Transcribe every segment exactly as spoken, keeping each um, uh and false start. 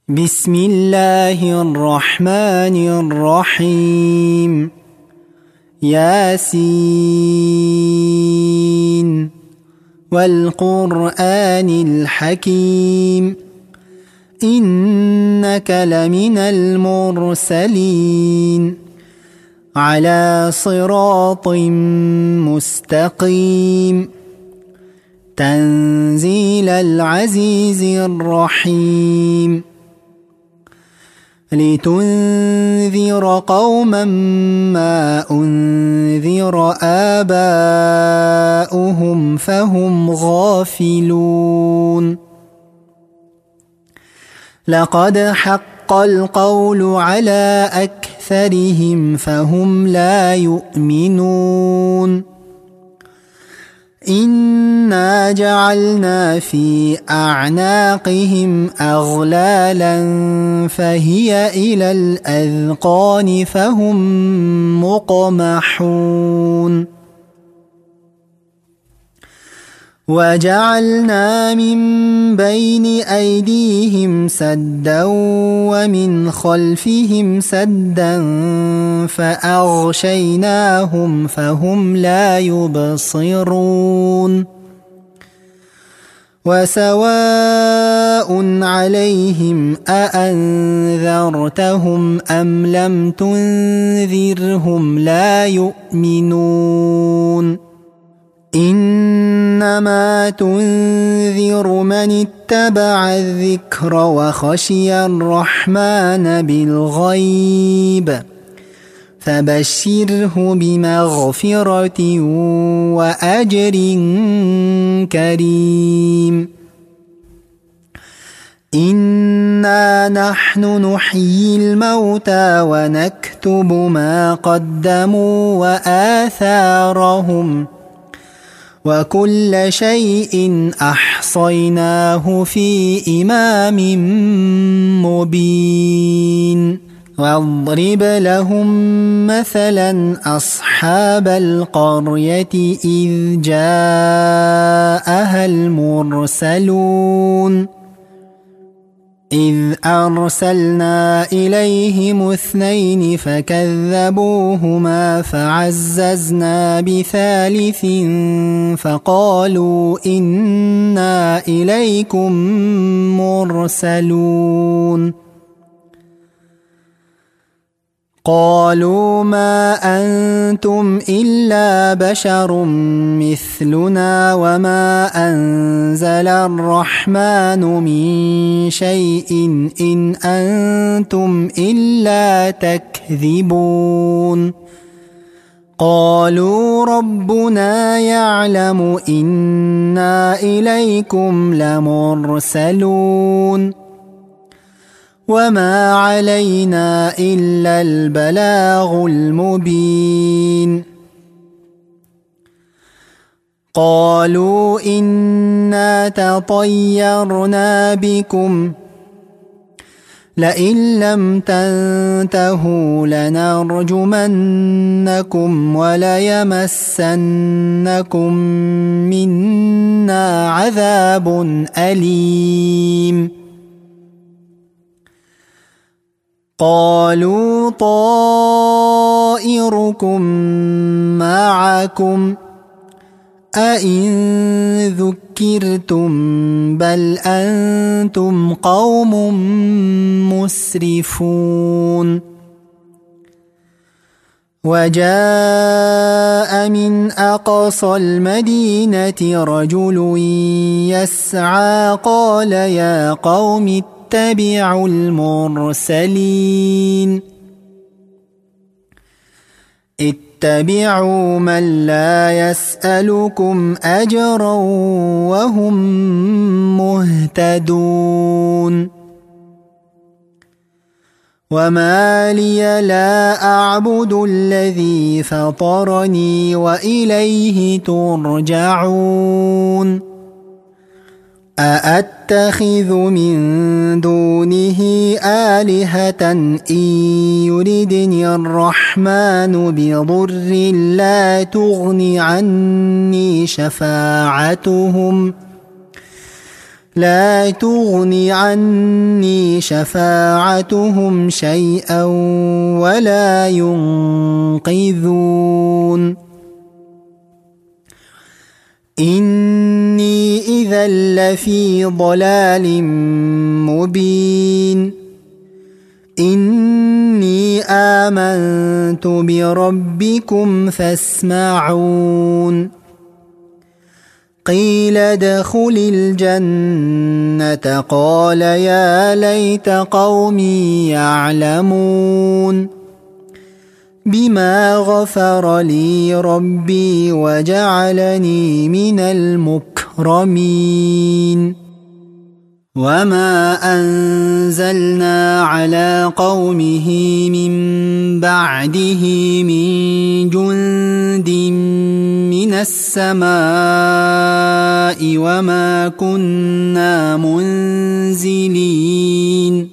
بسم الله الرحمن الرحيم. ياسين والقرآن الحكيم إنك لمن المرسلين على صراط مستقيم تنزيل العزيز الرحيم لتنذر قوما ما أنذر آباؤهم فهم غافلون. لقد حق القول على أكثرهم فهم لا يؤمنون. إنا جعلنا في أعناقهم أغلالا فهي إلى الأذقان فهم مقمحون. وجعلنا من بين أيديهم سدا ومن خلفهم سدا فأغشيناهم فهم لا يبصرون. وسواء عليهم أأنذرتهم أم لم تنذرهم لا يؤمنون. إنما تنذر من اتبع الذكر وخشي الرحمن بالغيب فبشره بمغفرة وأجر كريم. إنا نحن نحيي الموتى ونكتب ما قدموا وآثارهم وكل شيء أحصيناه في إمام مبين. واضرب لهم مثلا أصحاب القرية إذ جاءها المرسلون إذ أرسلنا إليهم اثنين فكذبوهما فعززنا بثالث فقالوا إنا إليكم مرسلون. قالوا ما أنتم إلا بشر مثلنا وما أنزل الرحمن من شيء إن أنتم إلا تكذبون. قالوا ربنا يعلم إنا إليكم لمرسلون وما علينا إلا البلاغ المبين. قالوا إنا تطيرنا بكم لئن لم تنتهوا لنرجمنكم وليمسنكم منا عذاب أليم. قالوا طائركم معكم أئن ذكرتم بل أنتم قوم مسرفون. وجاء من أقصى المدينة رجل يسعى قال يا قوم اتبعوا المرسلين اتبعوا من لا يسألكم أجرا وهم مهتدون. وما لي لا أعبد الذي فطرني وإليه ترجعون. أأتخذ من دونه آلهة إن يردني الرحمن بضر لا تغن عني شفاعتهم لا تغن عني شفاعتهم شيئا ولا ينقذون إني إذا لفي ضلال مبين إني آمنت بربكم فاسمعون قيل ادخل الجنة قال يا ليت قومي يعلمون بما غفر لي ربي وجعلني من المكرمين وما أنزلنا على قومه من بعده من جند من السماء وما كنا منزلين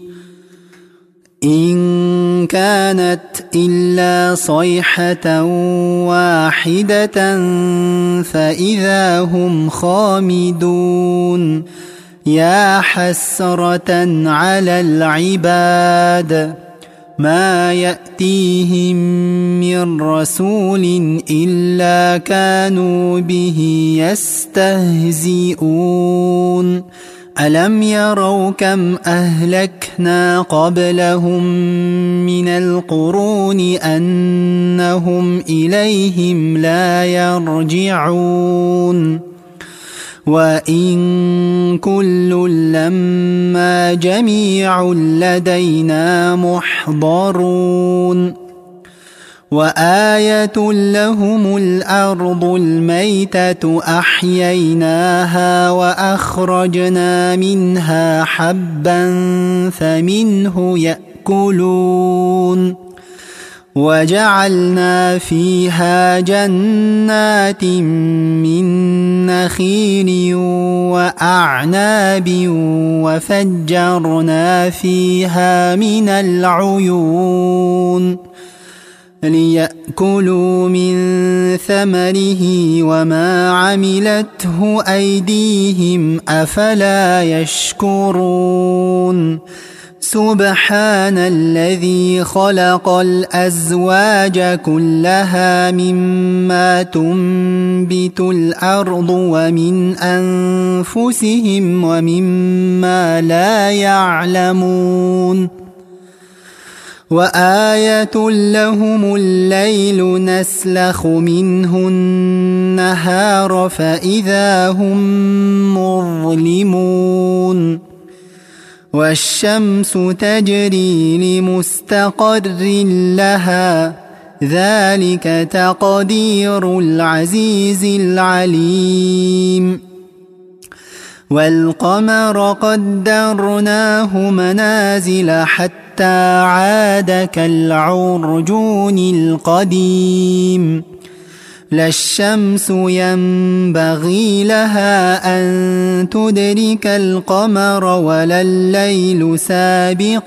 إن كانت إلا صيحة واحدة فإذا هم خامدون يا حسرة على العباد ما يأتيهم من رسول إلا كانوا به يستهزئون ألم يروا كم أهلكنا قبلهم من القرون أنهم إليهم لا يرجعون وإن كل لما جميع لدينا محضرون وآية لهم الأرض الميتة أحييناها وأخرجنا منها حبا فمنه يأكلون وجعلنا فيها جنات من نخيل وأعناب وفجرنا فيها من العيون ليأكلوا من ثمره وما عملته أيديهم أفلا يشكرون سبحان الذي خلق الأزواج كلها مما تنبت الأرض ومن أنفسهم ومما لا يعلمون وآية لهم الليل نسلخ منه النهار فإذا هم مظلمون والشمس تجري لمستقر لها ذلك تقدير العزيز العليم والقمر قدرناه منازل حتى عاد كالعرجون القديم لا الشمس ينبغي لها أن تدرك القمر ولا الليل سابق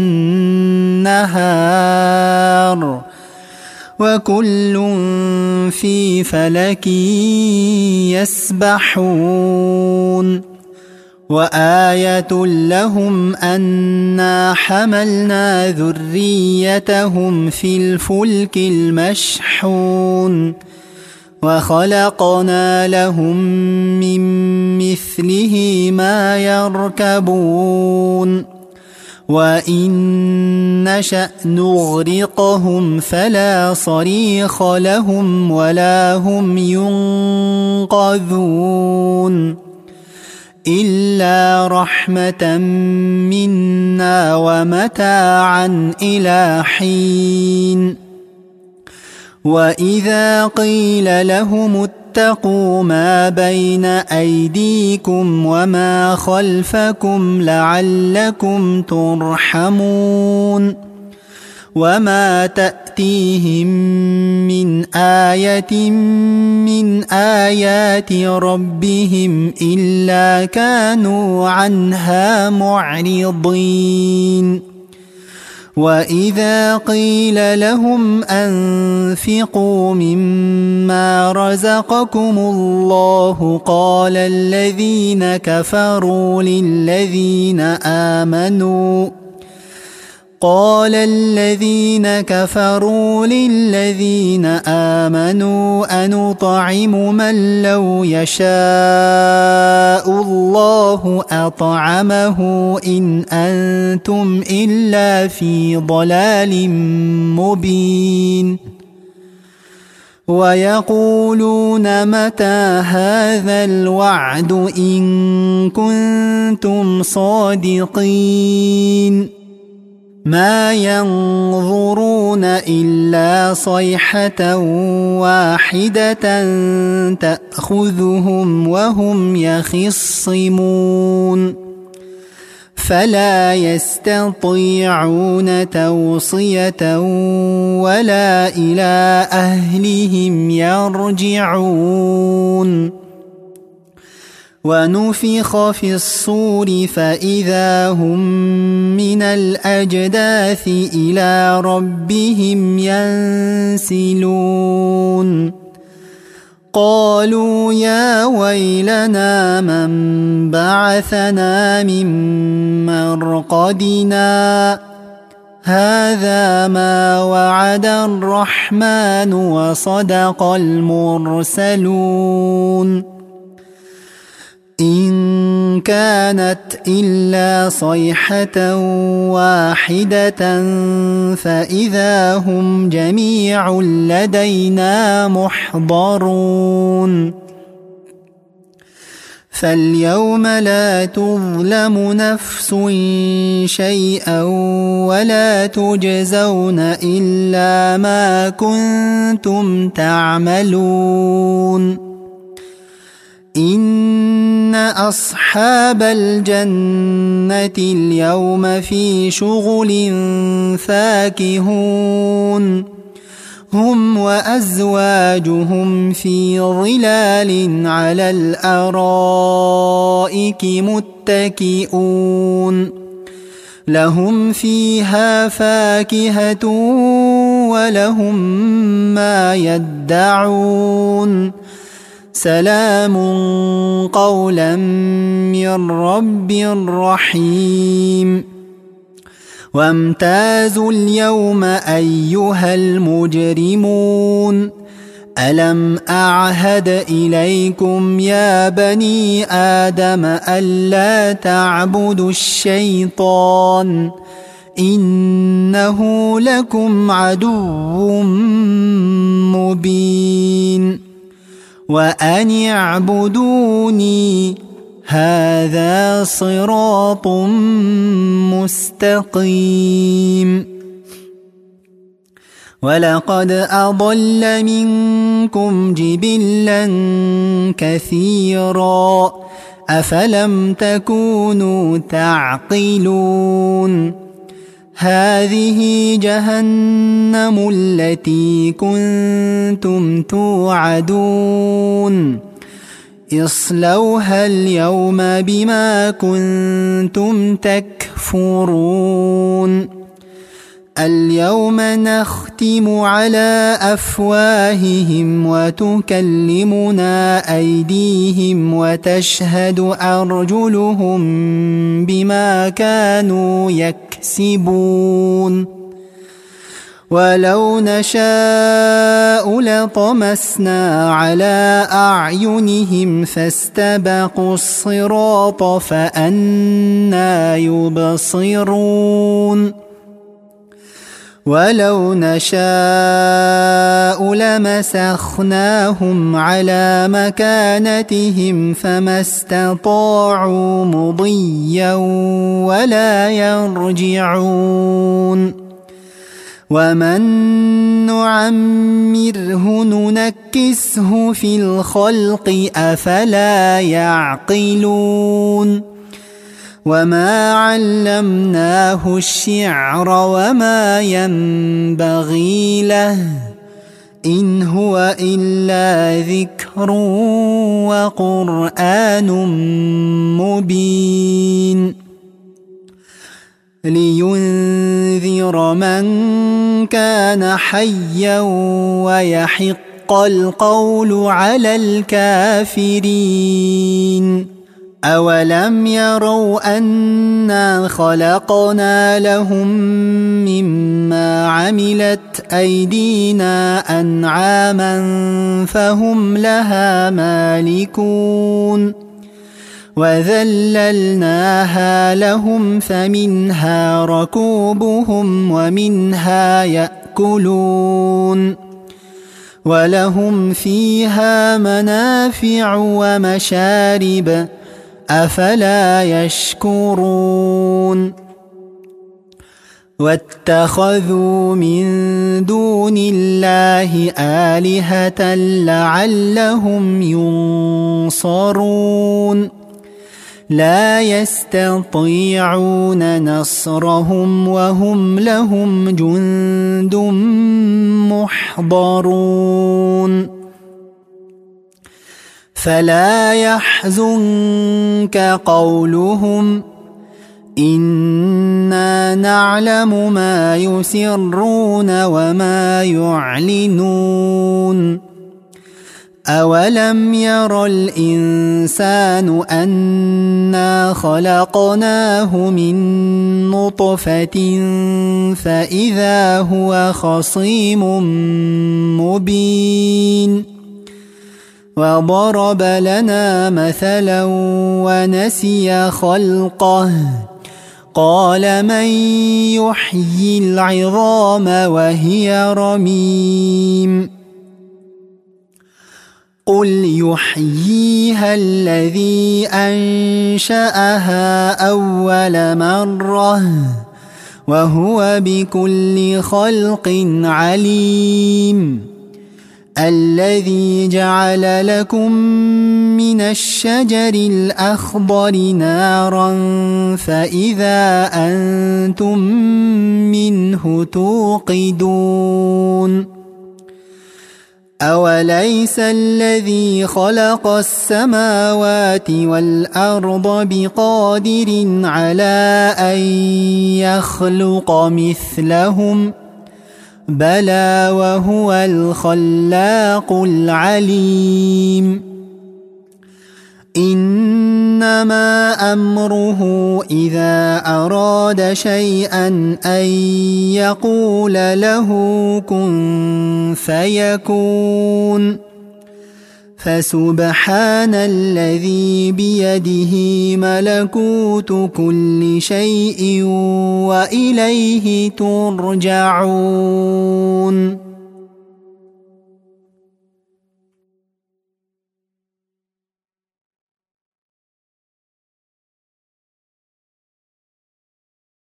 النهار وكل في فلك يسبحون وآية لهم أنا حملنا ذريتهم في الفلك المشحون وخلقنا لهم من مثله ما يركبون وإن نشأ نغرقهم فلا صريخ لهم ولا هم ينقذون إلا رحمة منا ومتاعا إلى حين وإذا قيل لهم اتقوا ما بين أيديكم وما خلفكم لعلكم ترحمون وما تأتيهم من آية من آيات ربهم إلا كانوا عنها معرضين وإذا قيل لهم أنفقوا مما رزقكم الله قال الذين كفروا للذين آمنوا قال الذين كفروا للذين آمنوا أنطعم من لو يشاء الله أطعمه إن أنتم إلا في ضلال مبين ويقولون متى هذا الوعد إن كنتم صادقين ما ينظرون إلا صيحة واحدة تأخذهم وهم يخصمون فلا يستطيعون توصية ولا إلى أهلهم يرجعون ونفخ في الصور فإذا هم من الأجداث إلى ربهم ينسلون قالوا يا ويلنا من بعثنا من مرقدنا هذا ما وعد الرحمن وصدق المرسلون إن كانت إلا صيحة واحدة فإذا هم جميع لدينا محضرون فاليوم لا تظلم نفس شيئا ولا تجزون إلا ما كنتم تعملون إن أصحاب الجنة اليوم في شغل فاكهون هم وأزواجهم في ظلال على الأرائك متكئون لهم فيها فاكهة ولهم ما يدعون سلام قولا من رب رحيم وامتازوا اليوم أيها المجرمون ألم أعهد إليكم يا بني آدم ألا تعبدوا الشيطان إنه لكم عدو مبين وأن اعبدوني هذا صراط مستقيم ولقد أضل منكم جبلا كثيرا أفلم تكونوا تعقلون هذه جهنم التي كنتم توعدون اصلوها اليوم بما كنتم تكفرون اليوم نختم على أفواههم وتكلمنا أيديهم وتشهد أرجلهم بما كانوا يكسبون ولو نشاء لطمسنا على أعينهم فاستبقوا الصراط فأنى يبصرون ولو نشاء لمسخناهم على مكانتهم فما استطاعوا مضيا ولا يرجعون ومن نعمره ننكسه في الخلق أفلا يعقلون وما علمناه الشعر وما ينبغي له إن هو إلا ذكر وقرآن مبين لينذر من كان حيا ويحق القول على الكافرين. أولم يروا أنا خلقنا لهم مما عملت أيدينا أنعاما فهم لها مالكون وذللناها لهم فمنها ركوبهم ومنها يأكلون ولهم فيها منافع ومشارب أفلا يشكرون. واتخذوا من دون الله آلهة لعلهم ينصرون لا يستطيعون نصرهم وهم لهم جند محضرون. فلا يحزنك قولهم إنا نعلم ما يسرون وما يعلنون. أولم ير الإنسان أنا خلقناه من نطفة فإذا هو خصيم مبين وضرب لنا مثلا ونسي خلقه قال من يحيي العظام وهي رميم قل يحييها الذي أنشأها أول مرة وهو بكل خلق عليم. الذي جعل لكم من الشجر الأخضر نارا فإذا أنتم منه توقدون. أوليس الذي خلق السماوات والأرض بقادر على أن يخلق مثلهم بلى وهو الخلاق العليم. إنما أمره إذا أراد شيئا أن يقول له كن فيكون. فسبحان الذي بيده ملكوت كل شيء وإليه ترجعون.